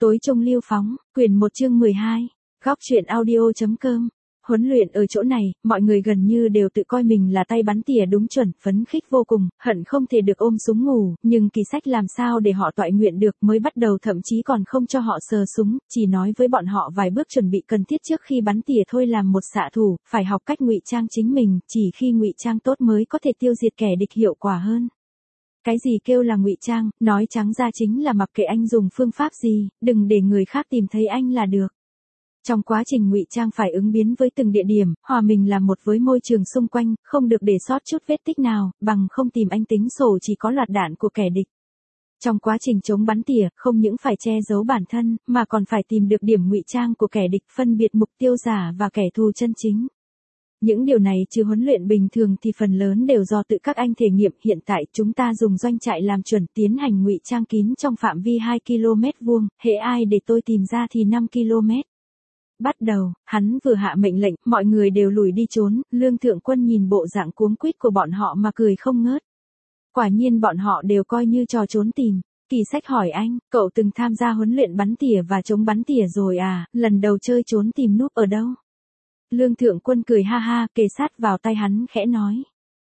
Tối trung lưu phóng, quyển 1 chương 12, góc truyện audio.com. Huấn luyện ở chỗ này, mọi người gần như đều tự coi mình là tay bắn tỉa đúng chuẩn, phấn khích vô cùng, hận không thể được ôm súng ngủ, nhưng Kỳ Sách làm sao để họ toại nguyện được, mới bắt đầu thậm chí còn không cho họ sờ súng, chỉ nói với bọn họ vài bước chuẩn bị cần thiết trước khi bắn tỉa thôi. Làm một xạ thủ, phải học cách ngụy trang chính mình, chỉ khi ngụy trang tốt mới có thể tiêu diệt kẻ địch hiệu quả hơn. Cái gì kêu là ngụy trang, nói trắng ra chính là mặc kệ anh dùng phương pháp gì, đừng để người khác tìm thấy anh là được. Trong quá trình ngụy trang phải ứng biến với từng địa điểm, hòa mình làm một với môi trường xung quanh, không được để sót chút vết tích nào, bằng không tìm anh tính sổ chỉ có loạt đạn của kẻ địch. Trong quá trình chống bắn tỉa, không những phải che giấu bản thân, mà còn phải tìm được điểm ngụy trang của kẻ địch, phân biệt mục tiêu giả và kẻ thù chân chính. Những điều này trừ huấn luyện bình thường thì phần lớn đều do tự các anh thể nghiệm. Hiện tại chúng ta dùng doanh trại làm chuẩn, tiến hành ngụy trang kín trong phạm vi 2 km vuông, hễ ai để tôi tìm ra thì 5 km. Bắt đầu, hắn vừa hạ mệnh lệnh, mọi người đều lùi đi trốn. Lương Thượng Quân nhìn bộ dạng cuống quýt của bọn họ mà cười không ngớt. Quả nhiên bọn họ đều coi như trò trốn tìm. Kỳ Sách hỏi anh, cậu từng tham gia huấn luyện bắn tỉa và chống bắn tỉa rồi à, lần đầu chơi trốn tìm núp ở đâu? Lương Thượng Quân cười ha ha, kề sát vào tay hắn khẽ nói.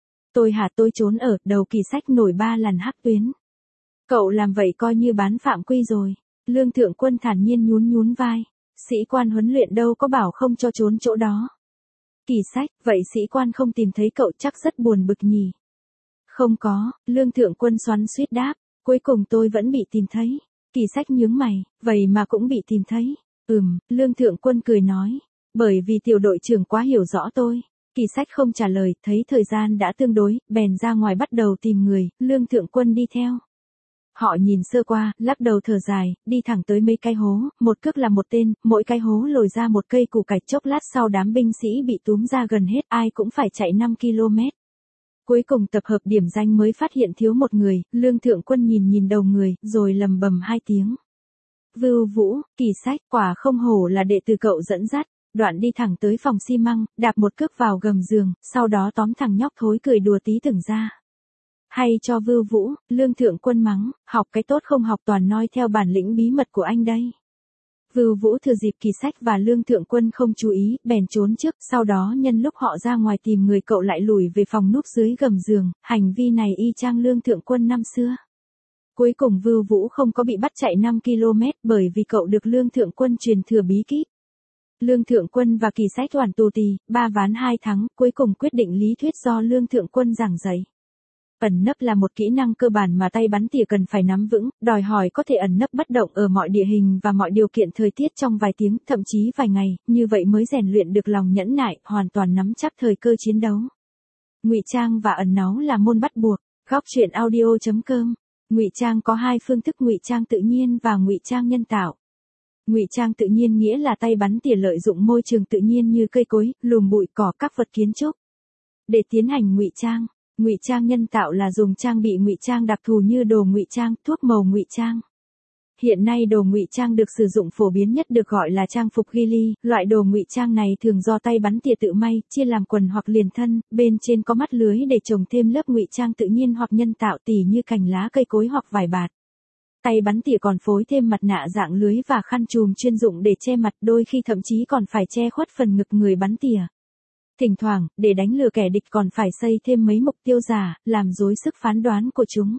Tôi trốn ở đầu. Kỳ Sách nổi 3 lần hắc tuyến. Cậu làm vậy coi như bán phạm quy rồi. Lương Thượng Quân thản nhiên nhún vai. Sĩ quan huấn luyện đâu có bảo không cho trốn chỗ đó. Kỳ Sách, vậy sĩ quan không tìm thấy cậu chắc rất buồn bực nhỉ? Không có, Lương Thượng Quân xoắn xuýt đáp, cuối cùng tôi vẫn bị tìm thấy. Kỳ Sách nhướng mày, vậy mà cũng bị tìm thấy. Lương Thượng Quân cười nói, bởi vì tiểu đội trưởng quá hiểu rõ tôi. Kỳ Sách không trả lời, thấy thời gian đã tương đối, bèn ra ngoài bắt đầu tìm người. Lương Thượng Quân đi theo. Họ nhìn sơ qua, lắc đầu thở dài, đi thẳng tới mấy cái hố, một cước là một tên, mỗi cái hố lồi ra một cây củ cải. Chốc lát sau đám binh sĩ bị túm ra gần hết, ai cũng phải chạy 5 km. Cuối cùng tập hợp điểm danh mới phát hiện thiếu một người. Lương Thượng Quân nhìn đầu người, rồi lầm bầm 2 tiếng. Vưu Vũ, Kỳ Sách, quả không hổ là đệ tử cậu dẫn dắt. Đoạn đi thẳng tới phòng xi măng, đạp một cước vào gầm giường, sau đó tóm thằng nhóc thối cười đùa tí tưởng ra. Hay cho Vưu Vũ, Lương Thượng Quân mắng, học cái tốt không học toàn noi theo bản lĩnh bí mật của anh đây. Vưu Vũ thừa dịp Kỳ Sách và Lương Thượng Quân không chú ý, bèn trốn trước, sau đó nhân lúc họ ra ngoài tìm người cậu lại lùi về phòng núp dưới gầm giường. Hành vi này y chang Lương Thượng Quân năm xưa. Cuối cùng Vưu Vũ không có bị bắt chạy 5 km bởi vì cậu được Lương Thượng Quân truyền thừa bí kíp. Lương Thượng Quân và Kỳ Sách toàn tù tì, 3 ván 2 thắng, cuối cùng quyết định lý thuyết do Lương Thượng Quân giảng dạy. Ẩn nấp là một kỹ năng cơ bản mà tay bắn tỉa cần phải nắm vững, đòi hỏi có thể ẩn nấp bất động ở mọi địa hình và mọi điều kiện thời tiết trong vài tiếng, thậm chí vài ngày, như vậy mới rèn luyện được lòng nhẫn nại, hoàn toàn nắm chắc thời cơ chiến đấu. Ngụy trang và ẩn náu là môn bắt buộc. Góc truyện audio.com. Ngụy trang có 2 phương thức: ngụy trang tự nhiên và ngụy trang nhân tạo. Ngụy trang tự nhiên nghĩa là tay bắn tỉa lợi dụng môi trường tự nhiên như cây cối, lùm bụi cỏ, các vật kiến trúc để tiến hành ngụy trang. Ngụy trang nhân tạo là dùng trang bị ngụy trang đặc thù như đồ ngụy trang, thuốc màu ngụy trang. Hiện nay đồ ngụy trang được sử dụng phổ biến nhất được gọi là trang phục ghillie. Loại đồ ngụy trang này thường do tay bắn tỉa tự may, chia làm quần hoặc liền thân, bên trên có mắt lưới để trồng thêm lớp ngụy trang tự nhiên hoặc nhân tạo, tỉ như cành lá cây cối hoặc vải bạt. Tay bắn tỉa còn phối thêm mặt nạ dạng lưới và khăn trùm chuyên dụng để che mặt, đôi khi thậm chí còn phải che khuất phần ngực người bắn tỉa. Thỉnh thoảng, để đánh lừa kẻ địch còn phải xây thêm mấy mục tiêu giả, làm rối sức phán đoán của chúng.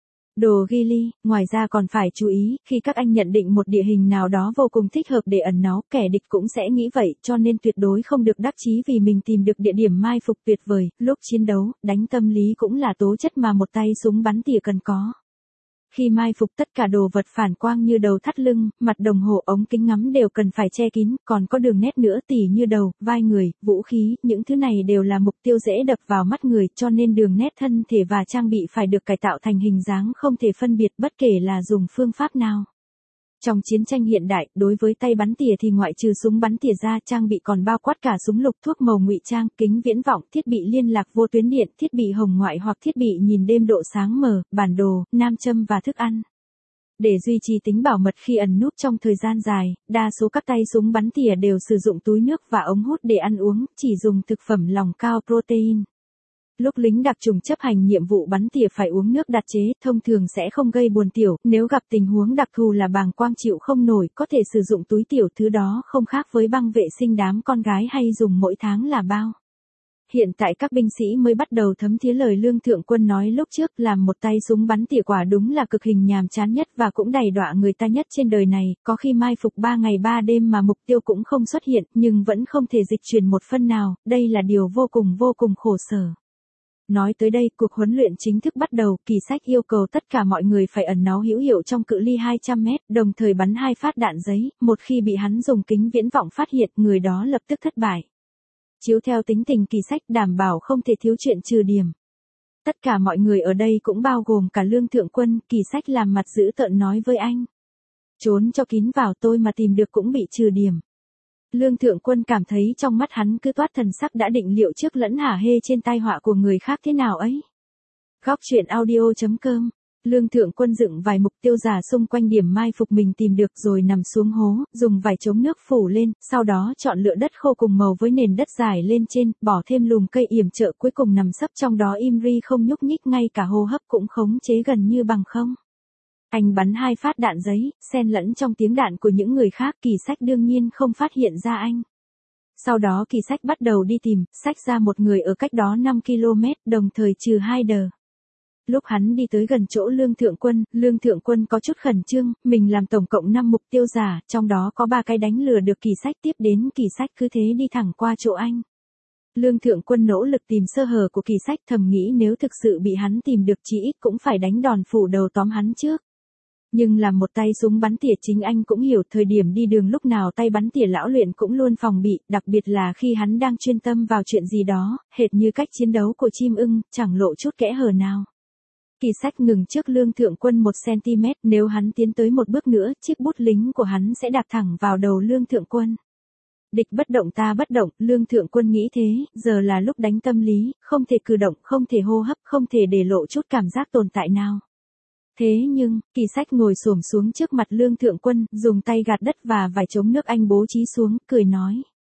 Đồ ghillie, ngoài ra còn phải chú ý, khi các anh nhận định một địa hình nào đó vô cùng thích hợp để ẩn náu, kẻ địch cũng sẽ nghĩ vậy, cho nên tuyệt đối không được đắc chí vì mình tìm được địa điểm mai phục tuyệt vời. Lúc chiến đấu, đánh tâm lý cũng là tố chất mà một tay súng bắn tỉa cần có. Khi mai phục, tất cả đồ vật phản quang như đầu thắt lưng, mặt đồng hồ, ống kính ngắm đều cần phải che kín, còn có đường nét nữa tỉ như đầu, vai người, vũ khí, những thứ này đều là mục tiêu dễ đập vào mắt người, cho nên đường nét thân thể và trang bị phải được cải tạo thành hình dáng không thể phân biệt bất kể là dùng phương pháp nào. Trong chiến tranh hiện đại, đối với tay bắn tỉa thì ngoại trừ súng bắn tỉa ra, trang bị còn bao quát cả súng lục, thuốc màu ngụy trang, kính viễn vọng, thiết bị liên lạc vô tuyến điện, thiết bị hồng ngoại hoặc thiết bị nhìn đêm độ sáng mờ, bản đồ, nam châm và thức ăn. Để duy trì tính bảo mật khi ẩn núp trong thời gian dài, đa số các tay súng bắn tỉa đều sử dụng túi nước và ống hút để ăn uống, chỉ dùng thực phẩm lỏng cao protein. Lúc lính đặc trùng chấp hành nhiệm vụ bắn tỉa phải uống nước đặc chế, thông thường sẽ không gây buồn tiểu, nếu gặp tình huống đặc thù là bàng quang chịu không nổi, có thể sử dụng túi tiểu, thứ đó không khác với băng vệ sinh đám con gái hay dùng mỗi tháng là bao. Hiện tại các binh sĩ mới bắt đầu thấm thía lời Lương Thượng Quân nói lúc trước, làm một tay súng bắn tỉa quả đúng là cực hình nhàm chán nhất và cũng đầy đọa người ta nhất trên đời này, có khi mai phục 3 ngày 3 đêm mà mục tiêu cũng không xuất hiện, nhưng vẫn không thể dịch chuyển một phân nào, đây là điều vô cùng khổ sở. Nói tới đây, cuộc huấn luyện chính thức bắt đầu, Kỳ Sách yêu cầu tất cả mọi người phải ẩn náu hữu hiệu trong cự ly 200 mét, đồng thời bắn 2 phát đạn giấy, một khi bị hắn dùng kính viễn vọng phát hiện, người đó lập tức thất bại. Chiếu theo tính tình Kỳ Sách đảm bảo không thể thiếu chuyện trừ điểm. Tất cả mọi người ở đây cũng bao gồm cả Lương Thượng Quân, Kỳ Sách làm mặt dữ tợn nói với anh. Trốn cho kín vào, tôi mà tìm được cũng bị trừ điểm. Lương Thượng Quân cảm thấy trong mắt hắn cứ toát thần sắc đã định liệu trước lẫn hả hê trên tai họa của người khác thế nào ấy. Góc truyện audio.com. Lương Thượng Quân dựng vài mục tiêu giả xung quanh điểm mai phục mình tìm được rồi nằm xuống hố, dùng vải chống nước phủ lên, sau đó chọn lựa đất khô cùng màu với nền đất dài lên trên, bỏ thêm lùm cây yểm trợ, cuối cùng nằm sấp trong đó im ri không nhúc nhích, ngay cả hô hấp cũng khống chế gần như bằng không. Anh bắn 2 phát đạn giấy, xen lẫn trong tiếng đạn của những người khác, Kỳ Sách đương nhiên không phát hiện ra anh. Sau đó Kỳ Sách bắt đầu đi tìm, xách ra một người ở cách đó 5 km, đồng thời trừ 2 đờ. Lúc hắn đi tới gần chỗ Lương Thượng Quân có chút khẩn trương, mình làm tổng cộng 5 mục tiêu giả, trong đó có 3 cái đánh lừa được Kỳ Sách, tiếp đến Kỳ Sách cứ thế đi thẳng qua chỗ anh. Lương Thượng Quân nỗ lực tìm sơ hở của Kỳ Sách, thầm nghĩ nếu thực sự bị hắn tìm được chí ít cũng phải đánh đòn phủ đầu tóm hắn trước. Nhưng làm một tay súng bắn tỉa chính anh cũng hiểu thời điểm đi đường lúc nào tay bắn tỉa lão luyện cũng luôn phòng bị, đặc biệt là khi hắn đang chuyên tâm vào chuyện gì đó, hệt như cách chiến đấu của chim ưng, chẳng lộ chút kẽ hở nào. Kỳ Sách ngừng trước Lương Thượng Quân 1cm, nếu hắn tiến tới một bước nữa, chiếc bút lính của hắn sẽ đạp thẳng vào đầu Lương Thượng Quân. Địch bất động ta bất động, Lương Thượng Quân nghĩ thế, giờ là lúc đánh tâm lý, không thể cử động, không thể hô hấp, không thể để lộ chút cảm giác tồn tại nào. Thế nhưng, Kỳ Sách ngồi xổm xuống trước mặt Lương Thượng Quân, dùng tay gạt đất và vải chống nước anh bố trí xuống, cười nói.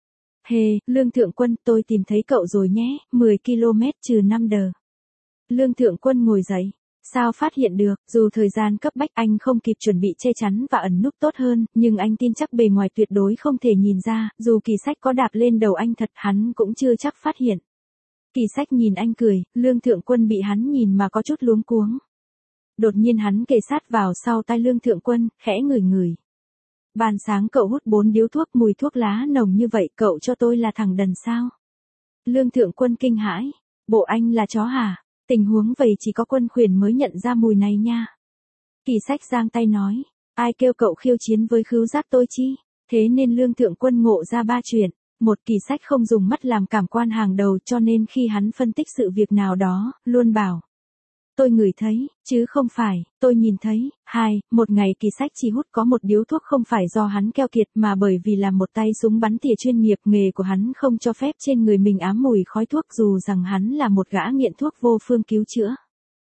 Hề, Lương Thượng Quân, tôi tìm thấy cậu rồi nhé, 10 km trừ 5 đờ. Lương Thượng Quân ngồi dậy. Sao phát hiện được, dù thời gian cấp bách anh không kịp chuẩn bị che chắn và ẩn núp tốt hơn, nhưng anh tin chắc bề ngoài tuyệt đối không thể nhìn ra, dù Kỳ Sách có đạp lên đầu anh thật hắn cũng chưa chắc phát hiện. Kỳ Sách nhìn anh cười, Lương Thượng Quân bị hắn nhìn mà có chút luống cuống. Đột nhiên hắn kề sát vào sau tai Lương Thượng Quân, khẽ ngửi ngửi. Ban sáng cậu hút 4 điếu thuốc, mùi thuốc lá nồng như vậy, cậu cho tôi là thằng đần sao? Lương Thượng Quân kinh hãi. Bộ anh là chó hả? Tình huống vậy chỉ có Quân Khuyển mới nhận ra mùi này nha. Kỳ Sách giang tay nói. Ai kêu cậu khiêu chiến với khứu giác tôi chi? Thế nên Lương Thượng Quân ngộ ra 3 chuyện. Một, Kỳ Sách không dùng mắt làm cảm quan hàng đầu, cho nên khi hắn phân tích sự việc nào đó, luôn bảo. Tôi ngửi thấy, chứ không phải, tôi nhìn thấy. 2, một ngày Kỳ Sách chỉ hút có 1 điếu thuốc không phải do hắn keo kiệt mà bởi vì là một tay súng bắn tỉa chuyên nghiệp, nghề của hắn không cho phép trên người mình ám mùi khói thuốc dù rằng hắn là một gã nghiện thuốc vô phương cứu chữa.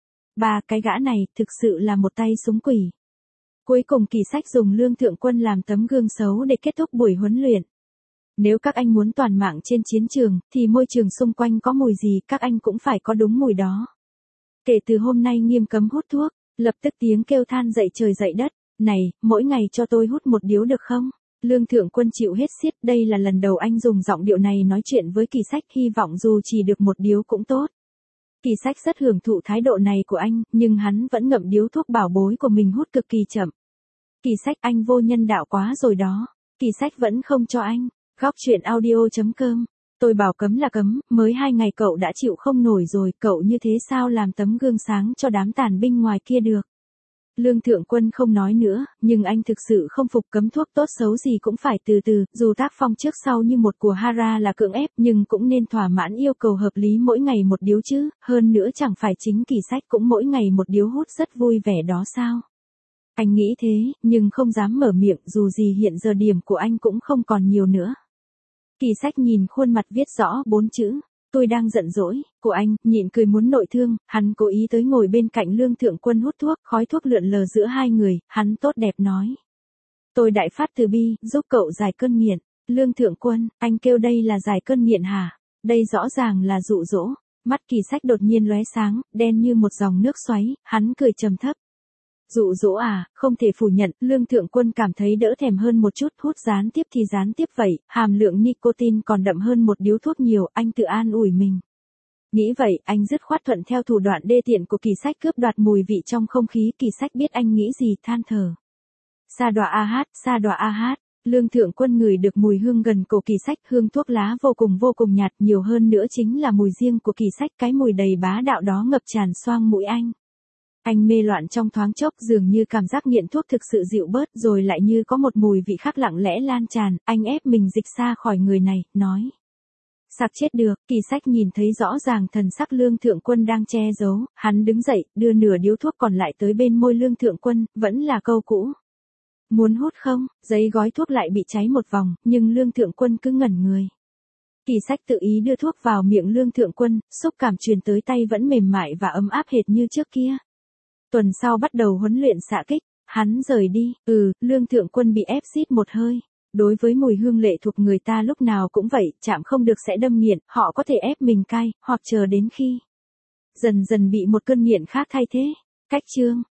3, cái gã này thực sự là một tay súng quỷ. Cuối cùng Kỳ Sách dùng Lương Thượng Quân làm tấm gương xấu để kết thúc buổi huấn luyện. Nếu các anh muốn toàn mạng trên chiến trường, thì môi trường xung quanh có mùi gì các anh cũng phải có đúng mùi đó. Kể từ hôm nay nghiêm cấm hút thuốc, lập tức tiếng kêu than dậy trời dậy đất. Này, mỗi ngày cho tôi hút 1 điếu được không? Lương Thượng Quân chịu hết xiết, đây là lần đầu anh dùng giọng điệu này nói chuyện với Kỳ Sách, hy vọng dù chỉ được 1 điếu cũng tốt. Kỳ Sách rất hưởng thụ thái độ này của anh, nhưng hắn vẫn ngậm điếu thuốc bảo bối của mình hút cực kỳ chậm. Kỳ Sách, anh vô nhân đạo quá rồi đó. Kỳ Sách vẫn không cho anh. Góc truyện audio.com. Tôi bảo cấm là cấm, mới 2 ngày cậu đã chịu không nổi rồi, cậu như thế sao làm tấm gương sáng cho đám tàn binh ngoài kia được. Lương Thượng Quân không nói nữa, nhưng anh thực sự không phục, cấm thuốc tốt xấu gì cũng phải từ từ, dù tác phong trước sau như một của Hara là cưỡng ép nhưng cũng nên thỏa mãn yêu cầu hợp lý, mỗi ngày 1 điếu chứ, hơn nữa chẳng phải chính Kỳ Sách cũng mỗi ngày 1 điếu hút rất vui vẻ đó sao. Anh nghĩ thế, nhưng không dám mở miệng, dù gì hiện giờ điểm của anh cũng không còn nhiều nữa. Kỳ Sách nhìn khuôn mặt viết rõ 4 chữ, tôi đang giận dỗi, của anh, nhịn cười muốn nội thương, hắn cố ý tới ngồi bên cạnh Lương Thượng Quân hút thuốc, khói thuốc lượn lờ giữa hai người, hắn tốt đẹp nói. Tôi đại phát từ bi, giúp cậu giải cơn nghiện. Lương Thượng Quân, anh kêu đây là giải cơn nghiện hả? Đây rõ ràng là dụ dỗ. Mắt Kỳ Sách đột nhiên lóe sáng, đen như một dòng nước xoáy, hắn cười trầm thấp. Dụ dỗ à, không thể phủ nhận, Lương Thượng Quân cảm thấy đỡ thèm hơn một chút, hút gián tiếp thì gián tiếp vậy, hàm lượng nicotine còn đậm hơn một điếu thuốc nhiều, anh tự an ủi mình. Nghĩ vậy, anh dứt khoát thuận theo thủ đoạn đê tiện của Kỳ Sách cướp đoạt mùi vị trong không khí. Kỳ Sách biết anh nghĩ gì, than thở. Sa đọa a hát. Lương Thượng Quân ngửi được mùi hương gần cổ Kỳ Sách, hương thuốc lá vô cùng nhạt, nhiều hơn nữa chính là mùi riêng của Kỳ Sách, cái mùi đầy bá đạo đó ngập tràn xoang mũi anh. Anh mê loạn trong thoáng chốc, dường như cảm giác nghiện thuốc thực sự dịu bớt, rồi lại như có một mùi vị khác lặng lẽ lan tràn, anh ép mình dịch xa khỏi người này, nói. Sặc chết được. Kỳ Sách nhìn thấy rõ ràng thần sắc Lương Thượng Quân đang che giấu, hắn đứng dậy, đưa nửa điếu thuốc còn lại tới bên môi Lương Thượng Quân, vẫn là câu cũ. Muốn hút không? Giấy gói thuốc lại bị cháy một vòng, nhưng Lương Thượng Quân cứ ngẩn người. Kỳ Sách tự ý đưa thuốc vào miệng Lương Thượng Quân, xúc cảm truyền tới tay vẫn mềm mại và ấm áp hệt như trước kia. Tuần sau bắt đầu huấn luyện xạ kích, hắn rời đi, Lương Thượng Quân bị ép xít một hơi. Đối với mùi hương lệ thuộc người ta lúc nào cũng vậy, chạm không được sẽ đâm nghiện, họ có thể ép mình cai, hoặc chờ đến khi dần dần bị một cơn nghiện khác thay thế. Cách chương